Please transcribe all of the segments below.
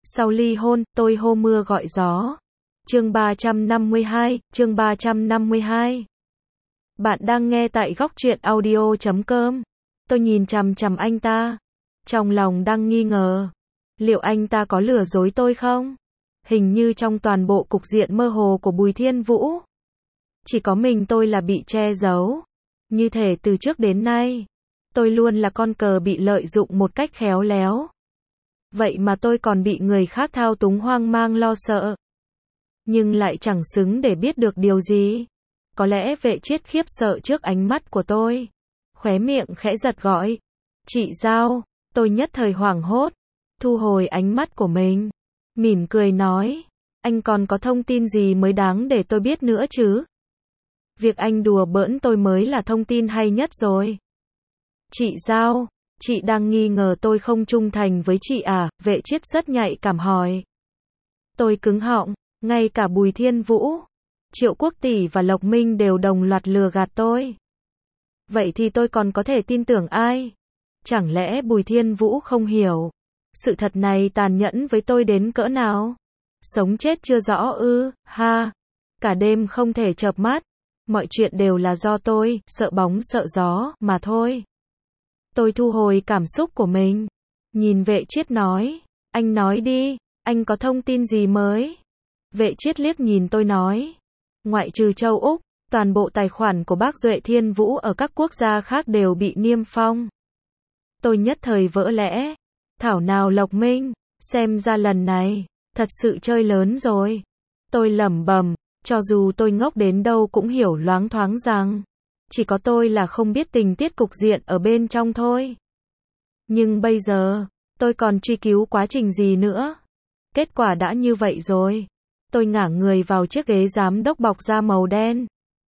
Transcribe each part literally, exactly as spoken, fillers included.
Sau ly hôn, tôi hô mưa gọi gió. Chương ba trăm năm mươi hai, chương ba trăm năm mươi hai. Bạn đang nghe tại góc truyện audio chấm com. Tôi nhìn chằm chằm anh ta, trong lòng đang nghi ngờ, liệu anh ta có lừa dối tôi không? Hình như trong toàn bộ cục diện mơ hồ của Bùi Thiên Vũ, chỉ có mình tôi là bị che giấu. Như thể từ trước đến nay, tôi luôn là con cờ bị lợi dụng một cách khéo léo. Vậy mà tôi còn bị người khác thao túng hoang mang lo sợ. Nhưng lại chẳng xứng để biết được điều gì. Có lẽ Vệ Chiết khiếp sợ trước ánh mắt của tôi, khóe miệng khẽ giật gọi. Chị Giao, tôi nhất thời hoảng hốt, thu hồi ánh mắt của mình, mỉm cười nói, anh còn có thông tin gì mới đáng để tôi biết nữa chứ? Việc anh đùa bỡn tôi mới là thông tin hay nhất rồi. Chị Giao, chị đang nghi ngờ tôi không trung thành với chị à? Vệ Chiết rất nhạy cảm hỏi. Tôi cứng họng, ngay cả Bùi Thiên Vũ, Triệu Quốc Tỷ và Lộc Minh đều đồng loạt lừa gạt tôi. Vậy thì tôi còn có thể tin tưởng ai? Chẳng lẽ Bùi Thiên Vũ không hiểu sự thật này tàn nhẫn với tôi đến cỡ nào? Sống chết chưa rõ ư? Ha! Cả đêm không thể chợp mắt. Mọi chuyện đều là do tôi, sợ bóng sợ gió, mà thôi. Tôi thu hồi cảm xúc của mình, nhìn Vệ Chiết nói, anh nói đi, anh có thông tin gì mới? Vệ Chiết liếc nhìn tôi nói, ngoại trừ châu Úc, toàn bộ tài khoản của bác Duệ Thiên Vũ ở các quốc gia khác đều bị niêm phong. Tôi nhất thời vỡ lẽ, thảo nào Lộc Minh, xem ra lần này, thật sự chơi lớn rồi. Tôi lẩm bẩm, cho dù tôi ngốc đến đâu cũng hiểu loáng thoáng rằng, chỉ có tôi là không biết tình tiết cục diện ở bên trong thôi. Nhưng bây giờ, tôi còn truy cứu quá trình gì nữa? Kết quả đã như vậy rồi. Tôi ngả người vào chiếc ghế giám đốc bọc da màu đen,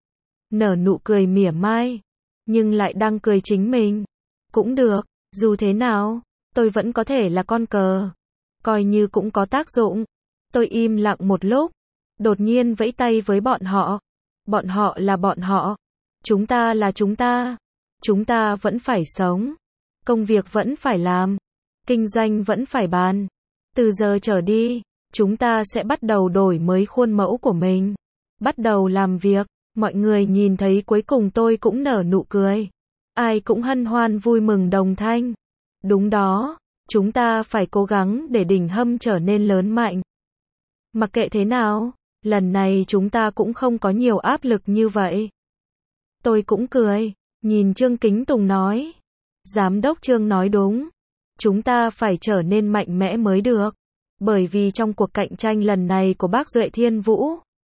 nở nụ cười mỉa mai, nhưng lại đang cười chính mình. Cũng được, dù thế nào, tôi vẫn có thể là con cờ, coi như cũng có tác dụng. Tôi im lặng một lúc, đột nhiên vẫy tay với bọn họ. Bọn họ là bọn họ, chúng ta là chúng ta. Chúng ta vẫn phải sống, công việc vẫn phải làm, kinh doanh vẫn phải bàn. Từ giờ trở đi, chúng ta sẽ bắt đầu đổi mới khuôn mẫu của mình, bắt đầu làm việc. Mọi người nhìn thấy cuối cùng tôi cũng nở nụ cười, ai cũng hân hoan vui mừng đồng thanh. Đúng đó, chúng ta phải cố gắng để đỉnh Hâm trở nên lớn mạnh. Mặc kệ thế nào, lần này chúng ta cũng không có nhiều áp lực như vậy. Tôi cũng cười, nhìn Trương Kính Tùng nói, Giám đốc Trương nói đúng, chúng ta phải trở nên mạnh mẽ mới được. Bởi vì trong cuộc cạnh tranh lần này của bác Duệ Thiên Vũ,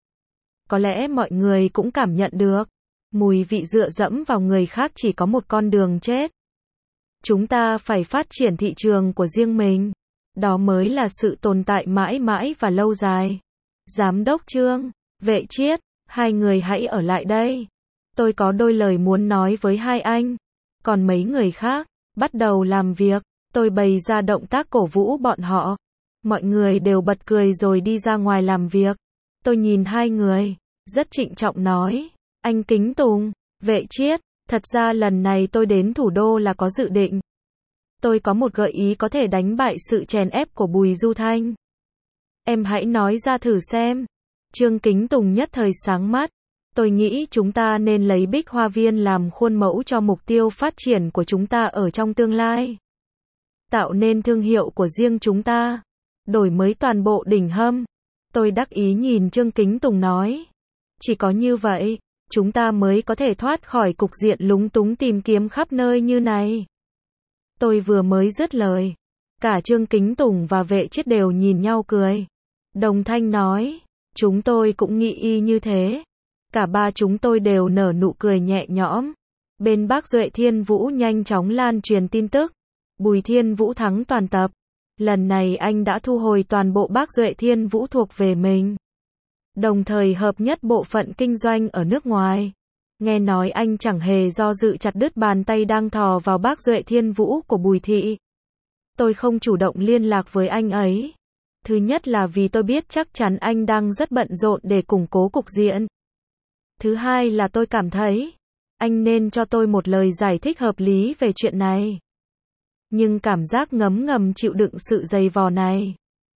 có lẽ mọi người cũng cảm nhận được, mùi vị dựa dẫm vào người khác chỉ có một con đường chết. Chúng ta phải phát triển thị trường của riêng mình, đó mới là sự tồn tại mãi mãi và lâu dài. Giám đốc Trương, Vệ Chiết, hai người hãy ở lại đây. Tôi có đôi lời muốn nói với hai anh. Còn mấy người khác, bắt đầu làm việc. Tôi bày ra động tác cổ vũ bọn họ. Mọi người đều bật cười rồi đi ra ngoài làm việc. Tôi nhìn hai người, rất trịnh trọng nói, anh Kính Tùng, Vệ Chiết, thật ra lần này tôi đến thủ đô là có dự định. Tôi có một gợi ý có thể đánh bại sự chèn ép của Bùi Du Thanh. Em hãy nói ra thử xem. Trương Kính Tùng nhất thời sáng mắt. Tôi nghĩ chúng ta nên lấy Bích Hoa Viên làm khuôn mẫu cho mục tiêu phát triển của chúng ta ở trong tương lai. Tạo nên thương hiệu của riêng chúng ta. Đổi mới toàn bộ đỉnh Hâm. Tôi đắc ý nhìn Trương Kính Tùng nói. Chỉ có như vậy, chúng ta mới có thể thoát khỏi cục diện lúng túng tìm kiếm khắp nơi như này. Tôi vừa mới dứt lời, cả Trương Kính Tùng và Vệ Chiết đều nhìn nhau cười. Đồng thanh nói, chúng tôi cũng nghĩ y như thế. Cả ba chúng tôi đều nở nụ cười nhẹ nhõm. Bên bác Duệ Thiên Vũ nhanh chóng lan truyền tin tức. Bùi Thiên Vũ thắng toàn tập. Lần này anh đã thu hồi toàn bộ bác Duệ Thiên Vũ thuộc về mình. Đồng thời hợp nhất bộ phận kinh doanh ở nước ngoài. Nghe nói anh chẳng hề do dự chặt đứt bàn tay đang thò vào bác Duệ Thiên Vũ của Bùi Thị. Tôi không chủ động liên lạc với anh ấy. Thứ nhất là vì tôi biết chắc chắn anh đang rất bận rộn để củng cố cục diện. Thứ hai là tôi cảm thấy, anh nên cho tôi một lời giải thích hợp lý về chuyện này. Nhưng cảm giác ngấm ngầm chịu đựng sự dày vò này,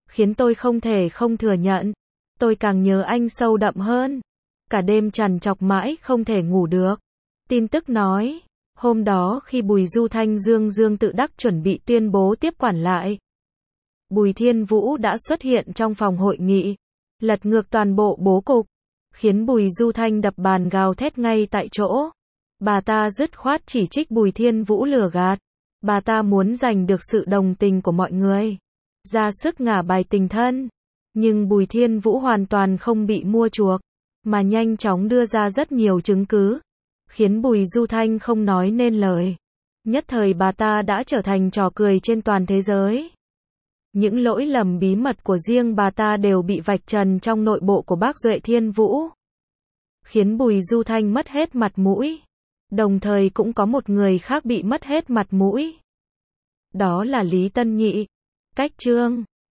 khiến tôi không thể không thừa nhận. Tôi càng nhớ anh sâu đậm hơn. Cả đêm trằn trọc mãi không thể ngủ được. Tin tức nói, hôm đó khi Bùi Du Thanh dương dương tự đắc chuẩn bị tuyên bố tiếp quản lại, Bùi Thiên Vũ đã xuất hiện trong phòng hội nghị, lật ngược toàn bộ bố cục, khiến Bùi Du Thanh đập bàn gào thét ngay tại chỗ. Bà ta dứt khoát chỉ trích Bùi Thiên Vũ lừa gạt. Bà ta muốn giành được sự đồng tình của mọi người, ra sức ngả bài tình thân. Nhưng Bùi Thiên Vũ hoàn toàn không bị mua chuộc, mà nhanh chóng đưa ra rất nhiều chứng cứ, khiến Bùi Du Thanh không nói nên lời. Nhất thời bà ta đã trở thành trò cười trên toàn thế giới. Những lỗi lầm bí mật của riêng bà ta đều bị vạch trần trong nội bộ của bác Duệ Thiên Vũ, khiến Bùi Du Thanh mất hết mặt mũi. Đồng thời cũng có một người khác bị mất hết mặt mũi. Đó là Lý Tân Nhị. Cách chương